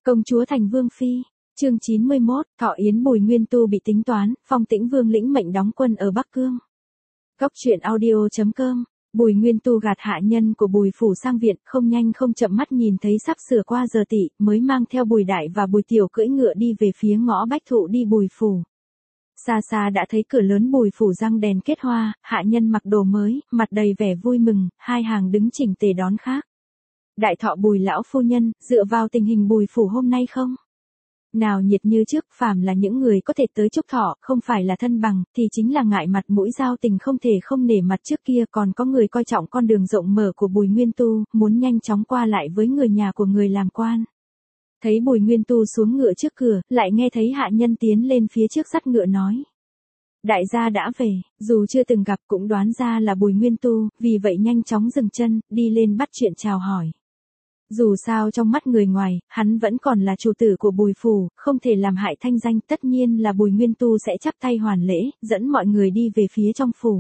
Công chúa thành vương phi, chương 91, Thọ Yến Bùi Nguyên Tu bị tính toán, Phong Tĩnh Vương lĩnh mệnh đóng quân ở Bắc Cương. Góc truyện audio.com. Bùi Nguyên Tu gạt hạ nhân của Bùi phủ sang viện, không nhanh không chậm mắt nhìn thấy sắp sửa qua giờ tỵ, mới mang theo Bùi Đại và Bùi Tiểu cưỡi ngựa đi về phía ngõ Bách Thụ đi Bùi phủ. Xa xa đã thấy cửa lớn Bùi phủ răng đèn kết hoa, hạ nhân mặc đồ mới, mặt đầy vẻ vui mừng, hai hàng đứng chỉnh tề đón khác. Đại thọ Bùi lão phu nhân, dựa vào tình hình Bùi phủ hôm nay không? Nào nhiệt như trước, phàm là những người có thể tới chúc thọ, không phải là thân bằng, thì chính là ngại mặt mũi giao tình không thể không nể mặt trước kia, còn có người coi trọng con đường rộng mở của Bùi Nguyên Tu, muốn nhanh chóng qua lại với người nhà của người làm quan. Thấy Bùi Nguyên Tu xuống ngựa trước cửa, lại nghe thấy hạ nhân tiến lên phía trước dắt ngựa nói. Đại gia đã về, dù chưa từng gặp cũng đoán ra là Bùi Nguyên Tu, vì vậy nhanh chóng dừng chân, đi lên bắt chuyện chào hỏi. Dù sao trong mắt người ngoài, hắn vẫn còn là chủ tử của Bùi phủ, không thể làm hại thanh danh, tất nhiên là Bùi Nguyên Tu sẽ chắp tay hoàn lễ, dẫn mọi người đi về phía trong phủ.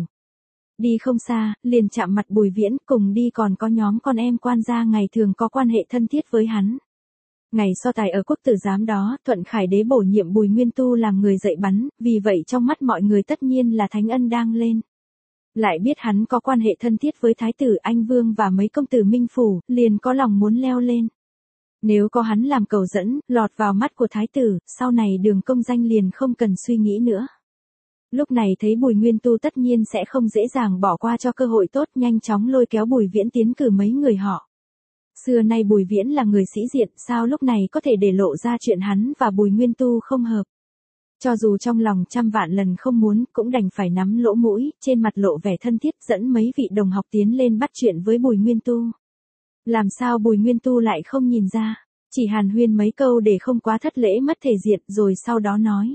Đi không xa, liền chạm mặt Bùi Viễn, cùng đi còn có nhóm con em quan gia ngày thường có quan hệ thân thiết với hắn. Ngày so tài ở quốc tử giám đó, Thuận Khải đế bổ nhiệm Bùi Nguyên Tu làm người dạy bắn, vì vậy trong mắt mọi người tất nhiên là thánh ân đang lên. Lại biết hắn có quan hệ thân thiết với Thái tử Anh Vương và mấy công tử Minh Phủ, liền có lòng muốn leo lên. Nếu có hắn làm cầu dẫn, lọt vào mắt của Thái tử, sau này đường công danh liền không cần suy nghĩ nữa. Lúc này thấy Bùi Nguyên Tu tất nhiên sẽ không dễ dàng bỏ qua cho cơ hội tốt, nhanh chóng lôi kéo Bùi Viễn tiến cử mấy người họ. Xưa nay Bùi Viễn là người sĩ diện, sao lúc này có thể để lộ ra chuyện hắn và Bùi Nguyên Tu không hợp. Cho dù trong lòng trăm vạn lần không muốn, cũng đành phải nắm lỗ mũi, trên mặt lộ vẻ thân thiết, dẫn mấy vị đồng học tiến lên bắt chuyện với Bùi Nguyên Tu. Làm sao Bùi Nguyên Tu lại không nhìn ra, chỉ hàn huyên mấy câu để không quá thất lễ mất thể diện, rồi sau đó nói.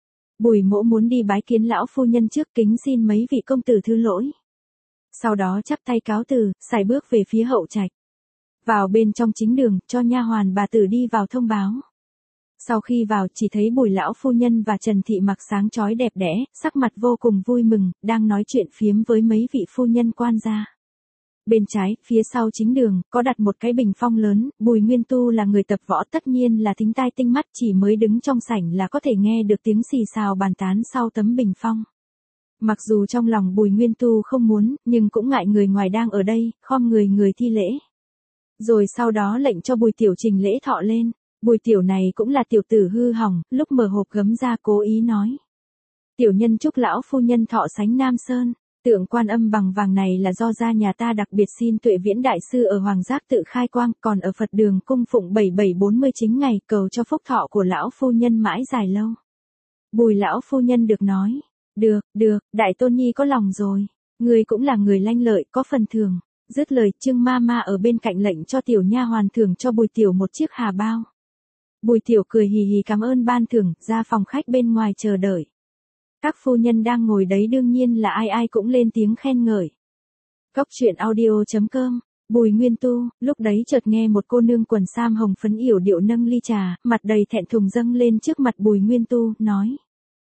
Bùi mỗ muốn đi bái kiến lão phu nhân trước, kính xin mấy vị công tử thứ lỗi. Sau đó chắp tay cáo từ, sải bước về phía hậu trạch. Vào bên trong chính đường, cho nha hoàn bà tử đi vào thông báo. Sau khi vào chỉ thấy Bùi lão phu nhân và Trần Thị mặc sáng chói đẹp đẽ, sắc mặt vô cùng vui mừng, đang nói chuyện phiếm với mấy vị phu nhân quan gia. Bên trái, phía sau chính đường, có đặt một cái bình phong lớn, Bùi Nguyên Tu là người tập võ tất nhiên là thính tai tinh mắt, chỉ mới đứng trong sảnh là có thể nghe được tiếng xì xào bàn tán sau tấm bình phong. Mặc dù trong lòng Bùi Nguyên Tu không muốn, nhưng cũng ngại người ngoài đang ở đây, khom người thi lễ. Rồi sau đó lệnh cho Bùi Tiểu trình lễ thọ lên. Bùi Tiểu này cũng là tiểu tử hư hỏng, lúc mở hộp gấm ra cố ý nói. Tiểu nhân chúc lão phu nhân thọ sánh Nam Sơn, tượng Quan Âm bằng vàng này là do gia nhà ta đặc biệt xin Tuệ Viễn đại sư ở Hoàng Giác tự khai quang, còn ở Phật đường cung phụng 7749 ngày, cầu cho phúc thọ của lão phu nhân mãi dài lâu. Bùi lão phu nhân được nói, được, đại tôn nhi có lòng rồi, người cũng là người lanh lợi, có phần thưởng. Dứt lời, Trương ma ở bên cạnh lệnh cho tiểu nha hoàn thưởng cho Bùi Tiểu một chiếc hà bao. Bùi Tiểu cười hì hì cảm ơn ban thưởng, ra phòng khách bên ngoài chờ đợi. Các phu nhân đang ngồi đấy đương nhiên là ai cũng lên tiếng khen ngợi. Góc truyện audio.com. Bùi Nguyên Tu, lúc đấy chợt nghe một cô nương quần sam hồng phấn yểu điệu nâng ly trà, mặt đầy thẹn thùng dâng lên trước mặt Bùi Nguyên Tu, nói.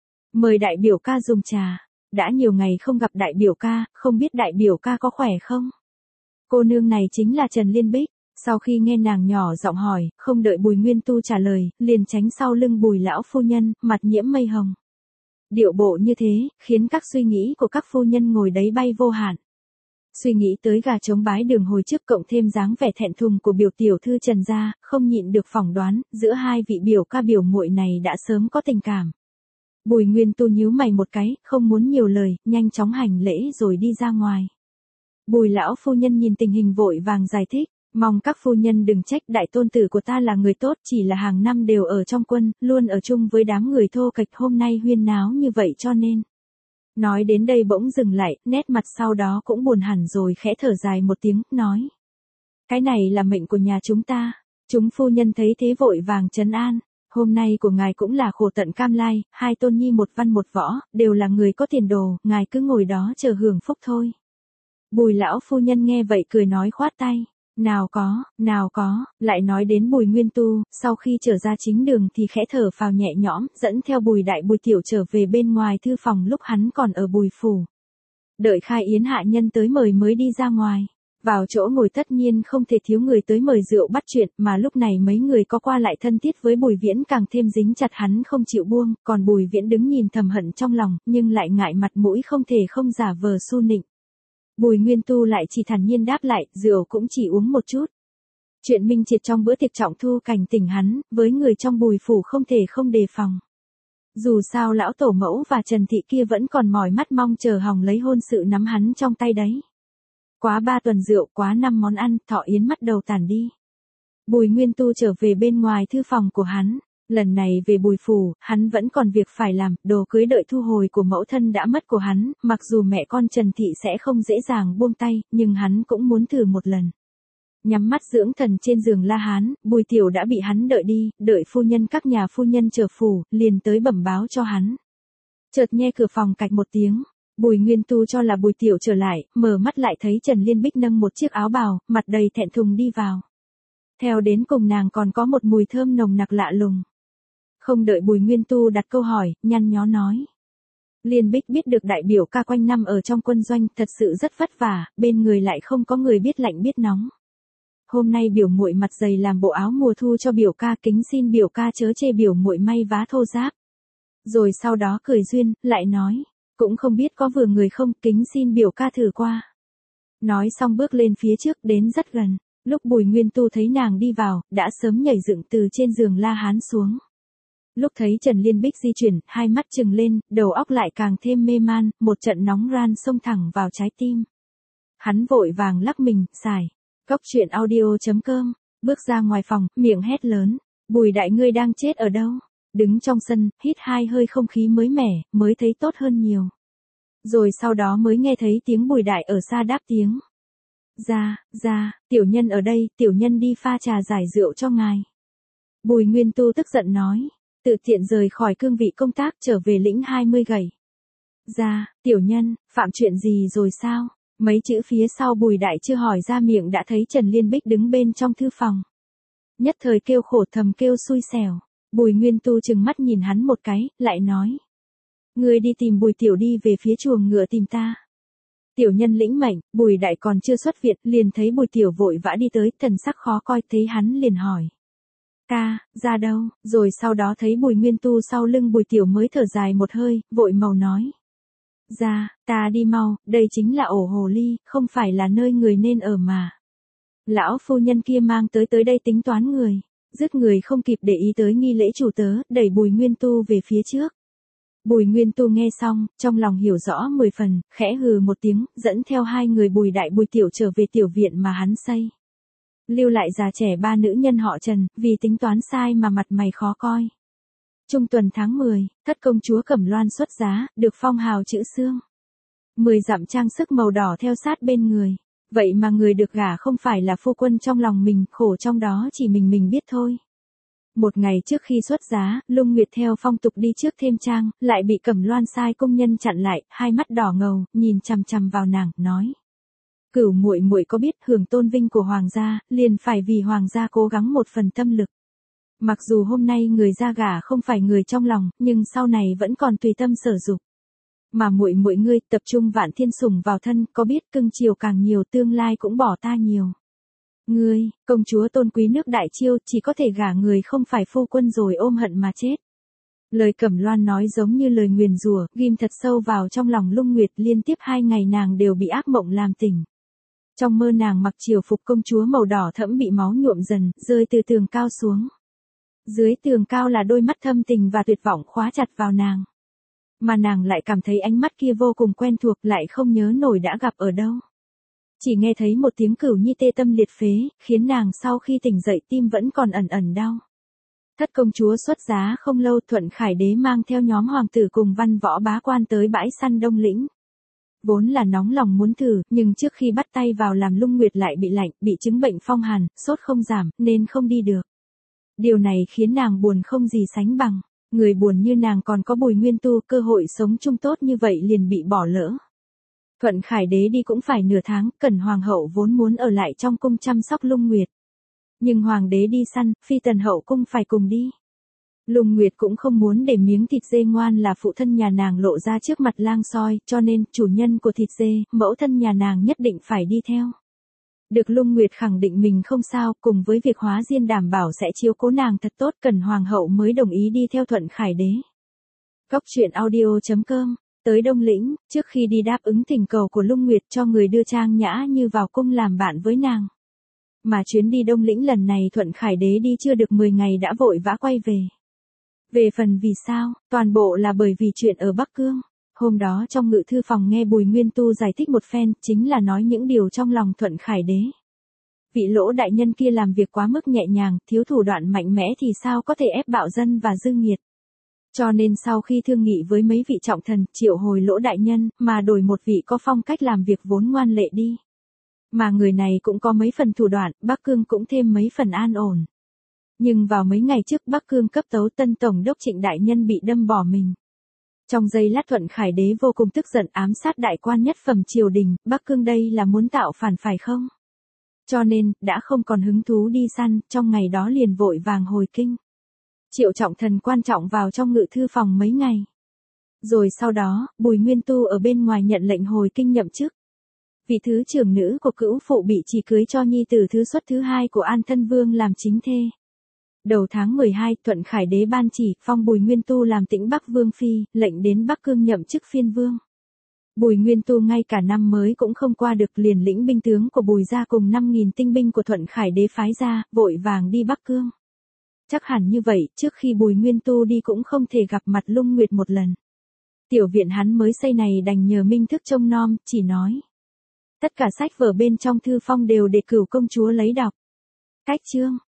Mời đại biểu ca dùng trà, đã nhiều ngày không gặp đại biểu ca, không biết đại biểu ca có khỏe không? Cô nương này chính là Trần Liên Bích. Sau khi nghe nàng nhỏ giọng hỏi, không đợi Bùi Nguyên Tu trả lời, liền tránh sau lưng Bùi lão phu nhân, mặt nhiễm mây hồng. Điệu bộ như thế, khiến các suy nghĩ của các phu nhân ngồi đấy bay vô hạn. Suy nghĩ tới gà trống bái đường hồi trước cộng thêm dáng vẻ thẹn thùng của biểu tiểu thư Trần gia, không nhịn được phỏng đoán, giữa hai vị biểu ca biểu muội này đã sớm có tình cảm. Bùi Nguyên Tu nhíu mày một cái, không muốn nhiều lời, nhanh chóng hành lễ rồi đi ra ngoài. Bùi lão phu nhân nhìn tình hình vội vàng giải thích. Mong các phu nhân đừng trách, đại tôn tử của ta là người tốt, chỉ là hàng năm đều ở trong quân, luôn ở chung với đám người thô kệch, hôm nay huyên náo như vậy cho nên. Nói đến đây bỗng dừng lại, nét mặt sau đó cũng buồn hẳn rồi khẽ thở dài một tiếng, nói. Cái này là mệnh của nhà chúng ta. Chúng phu nhân thấy thế vội vàng trấn an. Hôm nay của ngài cũng là khổ tận cam lai, hai tôn nhi một văn một võ, đều là người có tiền đồ, ngài cứ ngồi đó chờ hưởng phúc thôi. Bùi lão phu nhân nghe vậy cười nói khoát tay. Nào có, lại nói đến Bùi Nguyên Tu, sau khi trở ra chính đường thì khẽ thở phào nhẹ nhõm, dẫn theo Bùi Đại Bùi Tiểu trở về bên ngoài thư phòng lúc hắn còn ở Bùi phủ. Đợi khai yến hạ nhân tới mời mới đi ra ngoài. Vào chỗ ngồi tất nhiên không thể thiếu người tới mời rượu bắt chuyện, mà lúc này mấy người có qua lại thân thiết với Bùi Viễn càng thêm dính chặt hắn không chịu buông, còn Bùi Viễn đứng nhìn thầm hận trong lòng, nhưng lại ngại mặt mũi không thể không giả vờ su nịnh. Bùi Nguyên Tu lại chỉ thản nhiên đáp lại, rượu cũng chỉ uống một chút. Chuyện minh triệt trong bữa tiệc trọng thu cảnh tỉnh hắn, với người trong Bùi phủ không thể không đề phòng. Dù sao lão tổ mẫu và Trần Thị kia vẫn còn mỏi mắt mong chờ hòng lấy hôn sự nắm hắn trong tay đấy. Quá 3 tuần rượu, quá 5 món ăn, thọ yến bắt đầu tàn đi. Bùi Nguyên Tu trở về bên ngoài thư phòng của hắn. Lần này về Bùi phủ, hắn vẫn còn việc phải làm, đồ cưới đợi thu hồi của mẫu thân đã mất của hắn, mặc dù mẹ con Trần Thị sẽ không dễ dàng buông tay, nhưng hắn cũng muốn thử một lần. Nhắm mắt dưỡng thần trên giường La Hán, Bùi Tiểu đã bị hắn đợi đi, đợi phu nhân các nhà phu nhân trở phủ, liền tới bẩm báo cho hắn. Chợt nghe cửa phòng cạch một tiếng. Bùi Nguyên Tu cho là Bùi Tiểu trở lại, mở mắt lại thấy Trần Liên Bích nâng một chiếc áo bào, mặt đầy thẹn thùng đi vào. Theo đến cùng nàng còn có một mùi thơm nồng nặc lạ lùng. Không đợi Bùi Nguyên Tu đặt câu hỏi, nhăn nhó nói. Liên Bích biết được đại biểu ca quanh năm ở trong quân doanh thật sự rất vất vả, bên người lại không có người biết lạnh biết nóng. Hôm nay biểu muội mặt dày làm bộ áo mùa thu cho biểu ca, kính xin biểu ca chớ chê biểu muội may vá thô ráp. Rồi sau đó cười duyên, lại nói. Cũng không biết có vừa người không, kính xin biểu ca thử qua. Nói xong bước lên phía trước đến rất gần. Lúc Bùi Nguyên Tu thấy nàng đi vào, đã sớm nhảy dựng từ trên giường La Hán xuống. Lúc thấy Trần Liên Bích di chuyển, hai mắt trừng lên, đầu óc lại càng thêm mê man, một trận nóng ran xông thẳng vào trái tim. Hắn vội vàng lắc mình, xài. Cốc truyện audio.com, bước ra ngoài phòng, miệng hét lớn. Bùi đại ngươi đang chết ở đâu? Đứng trong sân, hít hai hơi không khí mới mẻ, mới thấy tốt hơn nhiều. Rồi sau đó mới nghe thấy tiếng Bùi đại ở xa đáp tiếng. Ra, tiểu nhân ở đây, tiểu nhân đi pha trà giải rượu cho ngài. Bùi Nguyên Tu tức giận nói, tự tiện rời khỏi cương vị công tác trở về lĩnh 20 gầy. Tiểu nhân, phạm chuyện gì rồi sao? Mấy chữ phía sau Bùi đại chưa hỏi ra miệng đã thấy Trần Liên Bích đứng bên trong thư phòng. Nhất thời kêu khổ thầm kêu xui xẻo. Bùi Nguyên Tu trừng mắt nhìn hắn một cái, lại nói. Ngươi đi tìm Bùi Tiểu đi về phía chuồng ngựa tìm ta. Tiểu nhân lĩnh mệnh, Bùi đại còn chưa xuất viện, liền thấy Bùi Tiểu vội vã đi tới, thần sắc khó coi, thấy hắn liền hỏi. Ca, ra đâu? Rồi sau đó thấy Bùi Nguyên Tu sau lưng Bùi Tiểu mới thở dài một hơi, vội màu nói. Ta đi mau, đây chính là ổ hồ ly, không phải là nơi người nên ở mà. Lão phu nhân kia mang tới đây tính toán người. Dứt người không kịp để ý tới nghi lễ chủ tớ, đẩy Bùi Nguyên Tu về phía trước. Bùi Nguyên Tu nghe xong, trong lòng hiểu rõ 10 phần, khẽ hừ một tiếng, dẫn theo hai người Bùi đại Bùi Tiểu trở về tiểu viện mà hắn xây. Lưu lại già trẻ 3 nữ nhân họ Trần, vì tính toán sai mà mặt mày khó coi. Trung tuần tháng 10, thất công chúa Cẩm Loan xuất giá, được phong hào chữ xương. 10 dặm trang sức màu đỏ theo sát bên người. Vậy mà người được gả không phải là phu quân trong lòng mình, khổ trong đó chỉ mình biết thôi. Một ngày trước khi xuất giá, Lung Nguyệt theo phong tục đi trước thêm trang, lại bị Cẩm Loan sai công nhân chặn lại, hai mắt đỏ ngầu, nhìn chằm chằm vào nàng, nói. Cửu muội muội có biết hưởng tôn vinh của hoàng gia, liền phải vì hoàng gia cố gắng một phần tâm lực. Mặc dù hôm nay người ra gả không phải người trong lòng, nhưng sau này vẫn còn tùy tâm sở dục. Mà muội muội ngươi tập trung vạn thiên sủng vào thân, có biết cưng chiều càng nhiều tương lai cũng bỏ ta nhiều. Ngươi, công chúa tôn quý nước Đại Chiêu, chỉ có thể gả người không phải phu quân rồi ôm hận mà chết. Lời Cẩm Loan nói giống như lời nguyền rủa, ghim thật sâu vào trong lòng Lung Nguyệt, liên tiếp 2 ngày nàng đều bị ác mộng làm tỉnh. Trong mơ nàng mặc triều phục công chúa màu đỏ thẫm bị máu nhuộm dần, rơi từ tường cao xuống. Dưới tường cao là đôi mắt thâm tình và tuyệt vọng khóa chặt vào nàng. Mà nàng lại cảm thấy ánh mắt kia vô cùng quen thuộc, lại không nhớ nổi đã gặp ở đâu. Chỉ nghe thấy một tiếng cửu nhi tê tâm liệt phế, khiến nàng sau khi tỉnh dậy tim vẫn còn ẩn ẩn đau. Thất công chúa xuất giá không lâu, Thuận Khải đế mang theo nhóm hoàng tử cùng văn võ bá quan tới bãi săn Đông Lĩnh. Vốn là nóng lòng muốn thử, nhưng trước khi bắt tay vào làm Lung Nguyệt lại bị lạnh, bị chứng bệnh phong hàn, sốt không giảm, nên không đi được. Điều này khiến nàng buồn không gì sánh bằng. Người buồn như nàng còn có Bùi Nguyên Tu, cơ hội sống chung tốt như vậy liền bị bỏ lỡ. Thuận Khải đế đi cũng phải nửa tháng, Cẩn hoàng hậu vốn muốn ở lại trong cung chăm sóc Lung Nguyệt. Nhưng hoàng đế đi săn, phi tần hậu cung phải cùng đi. Lung Nguyệt cũng không muốn để miếng thịt dê ngoan là phụ thân nhà nàng lộ ra trước mặt lang soi, cho nên chủ nhân của thịt dê, mẫu thân nhà nàng nhất định phải đi theo. Được Lung Nguyệt khẳng định mình không sao, cùng với việc Hóa Diên đảm bảo sẽ chiếu cố nàng thật tốt, Cần Hoàng hậu mới đồng ý đi theo Thuận Khải đế. Góc truyện audio.com. Tới Đông Lĩnh, trước khi đi đáp ứng thỉnh cầu của Lung Nguyệt cho người đưa Trang Nhã Như vào cung làm bạn với nàng. Mà chuyến đi Đông Lĩnh lần này Thuận Khải đế đi chưa được 10 ngày đã vội vã quay về. Về phần vì sao, toàn bộ là bởi vì chuyện ở Bắc Cương. Hôm đó trong ngự thư phòng nghe Bùi Nguyên Tu giải thích một phen, chính là nói những điều trong lòng Thuận Khải đế. Vị Lỗ đại nhân kia làm việc quá mức nhẹ nhàng, thiếu thủ đoạn mạnh mẽ thì sao có thể ép bạo dân và dư nghiệt. Cho nên sau khi thương nghị với mấy vị trọng thần, triệu hồi Lỗ đại nhân, mà đổi một vị có phong cách làm việc vốn ngoan lệ đi. Mà người này cũng có mấy phần thủ đoạn, Bắc Cương cũng thêm mấy phần an ổn. Nhưng vào mấy ngày trước Bắc Cương cấp tấu Tân Tổng đốc Trịnh đại nhân bị đâm bỏ mình. Trong giây lát Thuận Khải đế vô cùng tức giận ám sát đại quan nhất phẩm triều đình, Bắc Cương đây là muốn tạo phản phải không? Cho nên, đã không còn hứng thú đi săn, trong ngày đó liền vội vàng hồi kinh. Triệu trọng thần quan trọng vào trong ngự thư phòng mấy ngày. Rồi sau đó, Bùi Nguyên Tu ở bên ngoài nhận lệnh hồi kinh nhậm chức. Vị thứ trưởng nữ của cữu phụ bị chỉ cưới cho nhi tử thứ xuất thứ hai của An Thân Vương làm chính thê. Đầu tháng 12, Thuận Khải đế ban chỉ, phong Bùi Nguyên Tu làm Tĩnh Bắc Vương phi, lệnh đến Bắc Cương nhậm chức phiên vương. Bùi Nguyên Tu ngay cả năm mới cũng không qua được, liền lĩnh binh tướng của Bùi gia cùng 5.000 tinh binh của Thuận Khải đế phái ra, vội vàng đi Bắc Cương. Chắc hẳn như vậy, trước khi Bùi Nguyên Tu đi cũng không thể gặp mặt Lung Nguyệt một lần. Tiểu viện hắn mới xây này đành nhờ Minh Thức trông nom, chỉ nói. Tất cả sách vở bên trong thư phong đều để Cửu công chúa lấy đọc. Cách chương.